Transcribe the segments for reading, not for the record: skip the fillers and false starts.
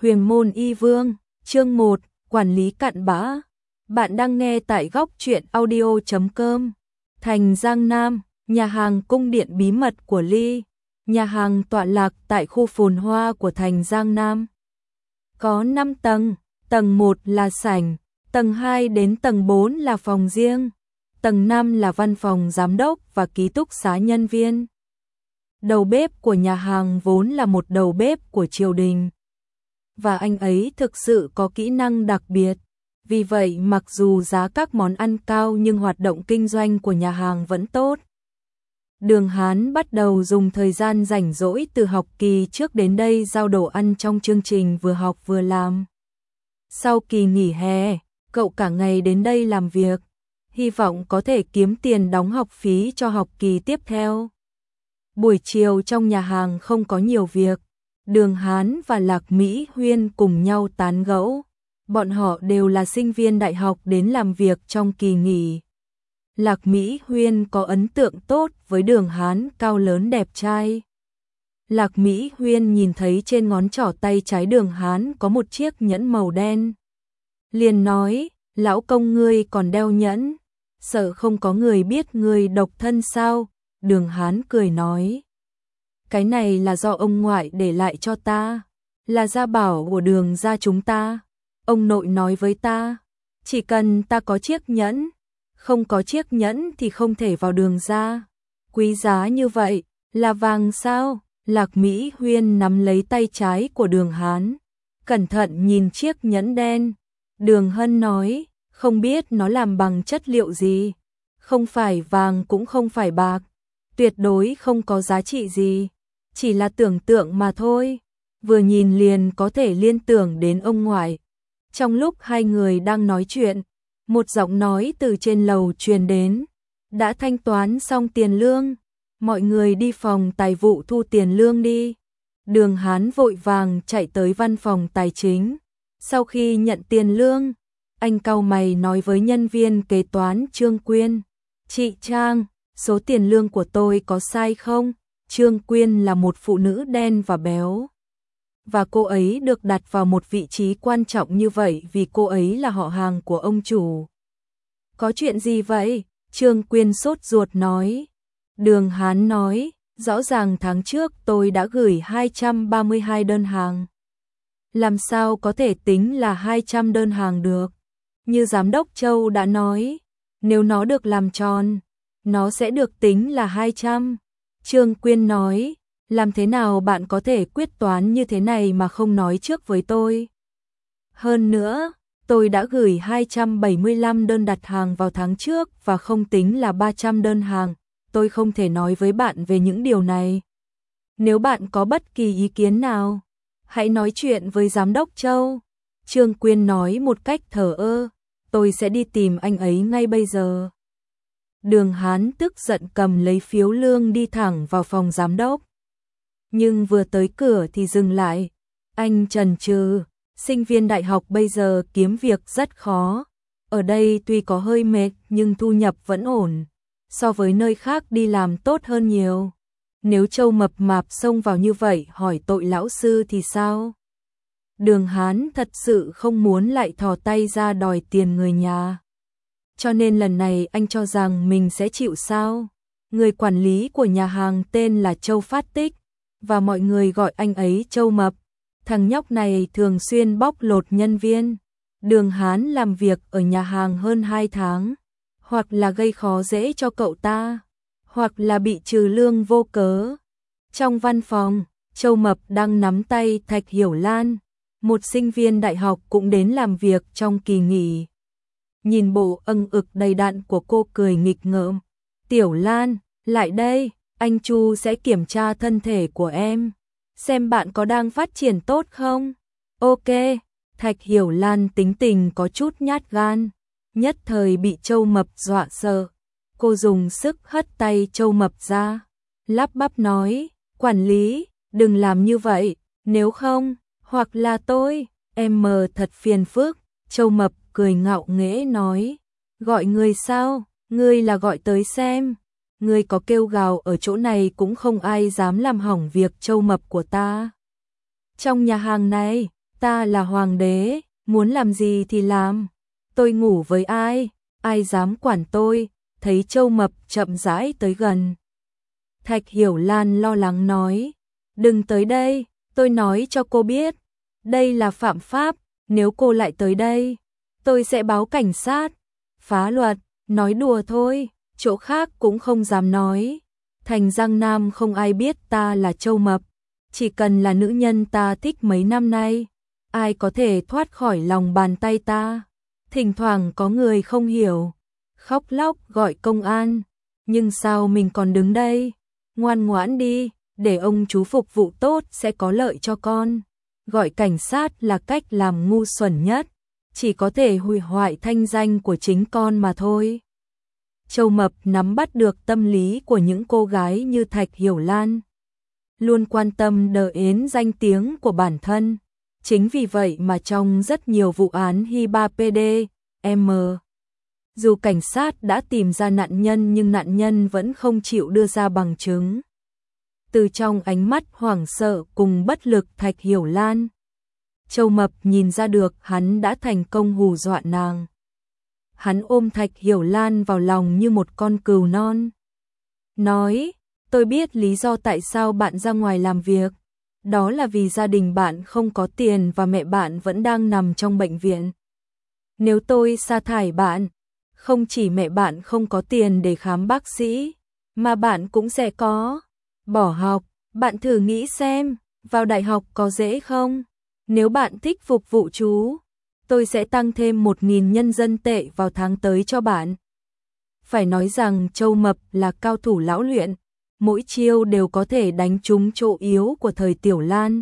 Huyền môn y vương, chương 1, quản lý cặn bã. Bạn đang nghe tại góc truyện audio.com. Thành Giang Nam, nhà hàng cung điện bí mật của Ly. Nhà hàng tọa lạc tại khu phồn hoa của thành Giang Nam. Có 5 tầng, tầng 1 là sảnh, tầng 2 đến tầng 4 là phòng riêng, tầng 5 là văn phòng giám đốc và ký túc xá nhân viên. Đầu bếp của nhà hàng vốn là một đầu bếp của triều đình. Và anh ấy thực sự có kỹ năng đặc biệt. Vì vậy mặc dù giá các món ăn cao nhưng hoạt động kinh doanh của nhà hàng vẫn tốt. Đường Hán bắt đầu dùng thời gian rảnh rỗi từ học kỳ trước đến đây giao đồ ăn trong chương trình vừa học vừa làm. Sau kỳ nghỉ hè, cậu cả ngày đến đây làm việc, hy vọng có thể kiếm tiền đóng học phí cho học kỳ tiếp theo. Buổi chiều trong nhà hàng không có nhiều việc. Đường Hán và Lạc Mỹ Huyên cùng nhau tán gẫu. Bọn họ đều là sinh viên đại học đến làm việc trong kỳ nghỉ. Lạc Mỹ Huyên có ấn tượng tốt với Đường Hán cao lớn đẹp trai. Lạc Mỹ Huyên nhìn thấy trên ngón trỏ tay trái Đường Hán có một chiếc nhẫn màu đen. Liền nói, lão công ngươi còn đeo nhẫn, sợ không có người biết ngươi độc thân sao? Đường Hán cười nói. Cái này là do ông ngoại để lại cho ta, là gia bảo của Đường gia chúng ta. Ông nội nói với ta, chỉ cần ta có chiếc nhẫn, không có chiếc nhẫn thì không thể vào Đường gia. Quý giá như vậy, là vàng sao? Lạc Mỹ Huyên nắm lấy tay trái của Đường Hán, cẩn thận nhìn chiếc nhẫn đen. Đường Hân nói, không biết nó làm bằng chất liệu gì, không phải vàng cũng không phải bạc, tuyệt đối không có giá trị gì. Chỉ là tưởng tượng mà thôi, vừa nhìn liền có thể liên tưởng đến ông ngoại. Trong lúc hai người đang nói chuyện, một giọng nói từ trên lầu truyền đến. Đã thanh toán xong tiền lương, mọi người đi phòng tài vụ thu tiền lương đi. Đường Hán vội vàng chạy tới văn phòng tài chính. Sau khi nhận tiền lương, anh cau mày nói với nhân viên kế toán Trương Quyên. Chị Trang, số tiền lương của tôi có sai không? Trương Quyên là một phụ nữ đen và béo. Và cô ấy được đặt vào một vị trí quan trọng như vậy vì cô ấy là họ hàng của ông chủ. Có chuyện gì vậy? Trương Quyên sốt ruột nói. Đường Hán nói, rõ ràng tháng trước tôi đã gửi 232 đơn hàng. Làm sao có thể tính là 200 đơn hàng được? Như Giám đốc Châu đã nói, nếu nó được làm tròn, nó sẽ được tính là 200. Trương Quyên nói, làm thế nào bạn có thể quyết toán như thế này mà không nói trước với tôi? Hơn nữa, tôi đã gửi 275 đơn đặt hàng vào tháng trước và không tính là 300 đơn hàng. Tôi không thể nói với bạn về những điều này. Nếu bạn có bất kỳ ý kiến nào, hãy nói chuyện với Giám đốc Châu. Trương Quyên nói một cách thờ ơ, tôi sẽ đi tìm anh ấy ngay bây giờ. Đường Hán tức giận cầm lấy phiếu lương đi thẳng vào phòng giám đốc. Nhưng vừa tới cửa thì dừng lại. Anh chần chừ, sinh viên đại học bây giờ kiếm việc rất khó. Ở đây tuy có hơi mệt nhưng thu nhập vẫn ổn. So với nơi khác đi làm tốt hơn nhiều. Nếu Châu mập mạp xông vào như vậy hỏi tội lão sư thì sao? Đường Hán thật sự không muốn lại thò tay ra đòi tiền người nhà. Cho nên lần này anh cho rằng mình sẽ chịu sao. Người quản lý của nhà hàng tên là Châu Phát Tích, và mọi người gọi anh ấy Châu Mập. Thằng nhóc này thường xuyên bóc lột nhân viên. Đường Hán làm việc ở nhà hàng hơn 2 tháng, hoặc là gây khó dễ cho cậu ta, hoặc là bị trừ lương vô cớ. Trong văn phòng, Châu Mập đang nắm tay Thạch Hiểu Lan, một sinh viên đại học cũng đến làm việc trong kỳ nghỉ. Nhìn bộ âng ực đầy đặn của cô cười nghịch ngợm. Tiểu Lan, lại đây, anh Chu sẽ kiểm tra thân thể của em, xem bạn có đang phát triển tốt không? Ok, Thạch Hiểu Lan tính tình có chút nhát gan, nhất thời bị Châu Mập dọa sợ. Cô dùng sức hất tay Châu Mập ra, lắp bắp nói, quản lý, đừng làm như vậy, nếu không, hoặc là tôi, em mờ thật phiền phức. Châu Mập cười ngạo nghễ nói, gọi người sao, ngươi là gọi tới xem, ngươi có kêu gào ở chỗ này cũng không ai dám làm hỏng việc Châu Mập của ta. Trong nhà hàng này, Ta là hoàng đế, muốn làm gì thì làm. Tôi ngủ với ai, ai dám quản tôi, thấy Châu Mập chậm rãi tới gần. Thạch Hiểu Lan lo lắng nói, đừng tới đây, tôi nói cho cô biết, đây là phạm pháp, nếu cô lại tới đây, tôi sẽ báo cảnh sát, phá luật, nói đùa thôi, chỗ khác cũng không dám nói. Thành Giang Nam không ai biết ta là Châu Mập, chỉ cần là nữ nhân ta thích mấy năm nay, ai có thể thoát khỏi lòng bàn tay ta. Thỉnh thoảng có người không hiểu, khóc lóc gọi công an, nhưng sao mình còn đứng đây? Ngoan ngoãn đi, để ông chú phục vụ tốt sẽ có lợi cho con. Gọi cảnh sát là cách làm ngu xuẩn nhất, chỉ có thể hủy hoại thanh danh của chính con mà thôi. Châu Mập nắm bắt được tâm lý của những cô gái như Thạch Hiểu Lan, luôn quan tâm đến danh tiếng của bản thân. Chính vì vậy mà trong rất nhiều vụ án Hiba PD, M. Dù cảnh sát đã tìm ra nạn nhân nhưng nạn nhân vẫn không chịu đưa ra bằng chứng. Từ trong ánh mắt hoảng sợ cùng bất lực Thạch Hiểu Lan, Châu Mập nhìn ra được hắn đã thành công hù dọa nàng. Hắn ôm Thạch Hiểu Lan vào lòng như một con cừu non. Nói, tôi biết lý do tại sao bạn ra ngoài làm việc. Đó là vì gia đình bạn không có tiền và mẹ bạn vẫn đang nằm trong bệnh viện. Nếu tôi sa thải bạn, không chỉ mẹ bạn không có tiền để khám bác sĩ, mà bạn cũng sẽ có bỏ học. Bạn thử nghĩ xem, vào đại học có dễ không? Nếu bạn thích phục vụ chú, tôi sẽ tăng thêm 1.000 nhân dân tệ vào tháng tới cho bạn. Phải nói rằng Châu Mập là cao thủ lão luyện, mỗi chiêu đều có thể đánh trúng chỗ yếu của thời Tiểu Lan.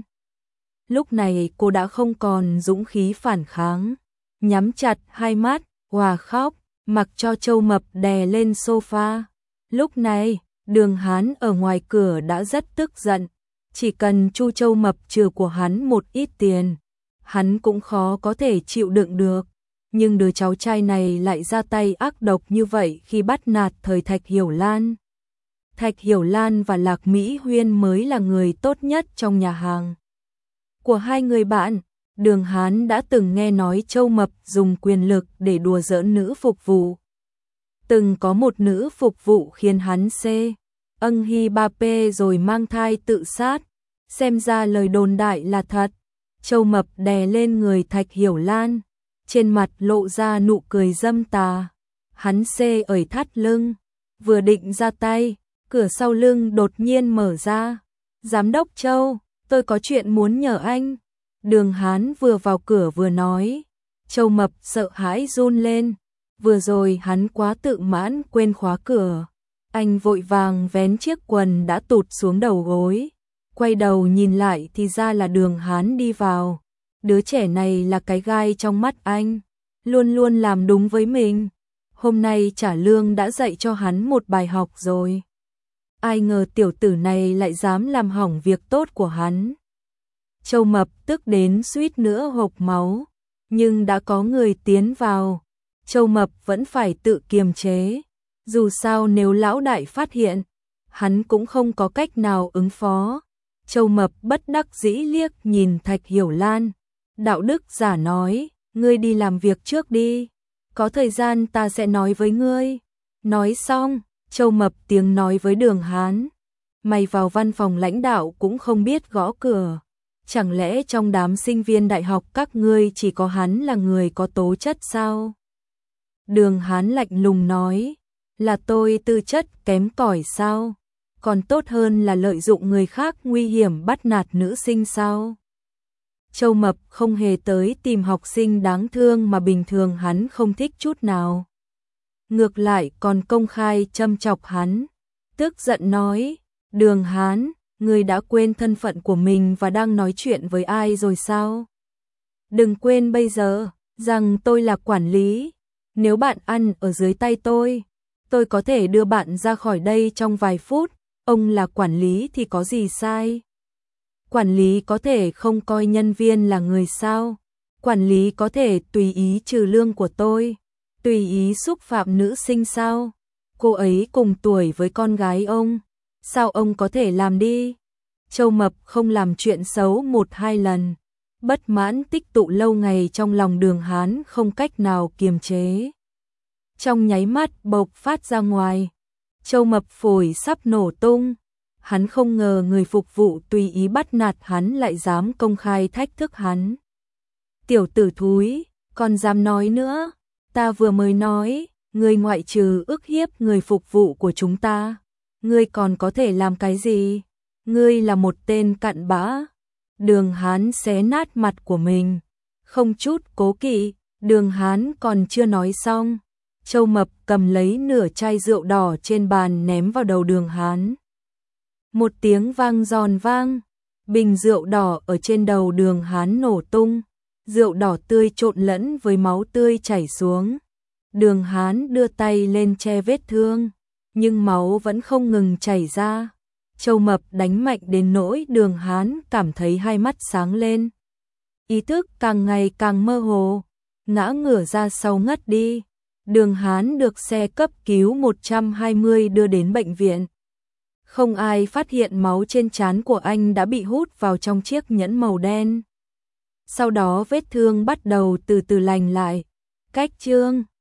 Lúc này cô đã không còn dũng khí phản kháng, nhắm chặt hai mắt, òa khóc, mặc cho Châu Mập đè lên sofa. Lúc này, Đường Hán ở ngoài cửa đã rất tức giận, chỉ cần Chu Châu Mập trừ của hắn một ít tiền, hắn cũng khó có thể chịu đựng được. Nhưng đứa cháu trai này lại ra tay ác độc như vậy khi bắt nạt thời Thạch Hiểu Lan. Thạch Hiểu Lan và Lạc Mỹ Huyên mới là người tốt nhất trong nhà hàng của hai người bạn. Đường Hán đã từng nghe nói Châu Mập dùng quyền lực để đùa giỡn nữ phục vụ. Từng có một nữ phục vụ khiến hắn âng hi ba pê rồi mang thai tự sát. Xem ra lời đồn đại là thật. Châu Mập đè lên người Thạch Hiểu Lan, trên mặt lộ ra nụ cười dâm tà. Hắn ởi thắt lưng, vừa định ra tay, cửa sau lưng đột nhiên mở ra. Giám đốc Châu, tôi có chuyện muốn nhờ anh. Đường Hán vừa vào cửa vừa nói. Châu Mập sợ hãi run lên. Vừa rồi hắn quá tự mãn quên khóa cửa. Anh vội vàng vén chiếc quần đã tụt xuống đầu gối. Quay đầu nhìn lại thì ra là Đường Hán đi vào. Đứa trẻ này là cái gai trong mắt anh, luôn luôn làm đúng với mình. Hôm nay trả lương đã dạy cho hắn một bài học rồi. Ai ngờ tiểu tử này lại dám làm hỏng việc tốt của hắn. Châu Mập tức đến suýt nữa hộc máu, nhưng đã có người tiến vào. Châu Mập vẫn phải tự kiềm chế. Dù sao nếu lão đại phát hiện, hắn cũng không có cách nào ứng phó. Châu Mập bất đắc dĩ liếc nhìn Thạch Hiểu Lan. Đạo đức giả nói, ngươi đi làm việc trước đi, có thời gian ta sẽ nói với ngươi. Nói xong, Châu Mập tiếng nói với Đường Hán, mày vào văn phòng lãnh đạo cũng không biết gõ cửa. Chẳng lẽ trong đám sinh viên đại học các ngươi chỉ có hắn là người có tố chất sao? Đường Hán lạnh lùng nói, là tôi tư chất kém cỏi sao? Còn tốt hơn là lợi dụng người khác nguy hiểm bắt nạt nữ sinh sao? Châu Mập không hề tới tìm học sinh đáng thương mà bình thường hắn không thích chút nào. Ngược lại còn công khai châm chọc hắn. Tức giận nói, Đường Hán, ngươi đã quên thân phận của mình và đang nói chuyện với ai rồi sao? Đừng quên bây giờ, rằng tôi là quản lý. Nếu bạn ăn ở dưới tay tôi có thể đưa bạn ra khỏi đây trong vài phút. Ông là quản lý thì có gì sai? Quản lý có thể không coi nhân viên là người sao? Quản lý có thể tùy ý trừ lương của tôi, tùy ý xúc phạm nữ sinh sao? Cô ấy cùng tuổi với con gái ông, sao ông có thể làm đi? Châu Mập không làm chuyện xấu 1-2 lần, bất mãn tích tụ lâu ngày trong lòng Đường Hán không cách nào kiềm chế. Trong nháy mắt bộc phát ra ngoài, Châu Mập phổi sắp nổ tung. Hắn không ngờ người phục vụ tùy ý bắt nạt hắn lại dám công khai thách thức hắn. Tiểu tử thúi, còn dám nói nữa, ta vừa mới nói, ngươi ngoại trừ ức hiếp người phục vụ của chúng ta, ngươi còn có thể làm cái gì? Ngươi là một tên cặn bã. Đường Hán xé nát mặt của mình, không chút cố kỵ. Đường Hán còn chưa nói xong, Châu Mập cầm lấy nửa chai rượu đỏ trên bàn ném vào đầu Đường Hán. Một tiếng vang giòn vang, bình rượu đỏ ở trên đầu Đường Hán nổ tung, rượu đỏ tươi trộn lẫn với máu tươi chảy xuống. Đường Hán đưa tay lên che vết thương, nhưng máu vẫn không ngừng chảy ra. Châu Mập đánh mạnh đến nỗi Đường Hán cảm thấy hai mắt sáng lên. Ý thức càng ngày càng mơ hồ, ngã ngửa ra sau ngất đi. Đường Hán được xe cấp cứu 120 đưa đến bệnh viện. Không ai phát hiện máu trên trán của anh đã bị hút vào trong chiếc nhẫn màu đen. Sau đó vết thương bắt đầu từ từ lành lại. Cách chương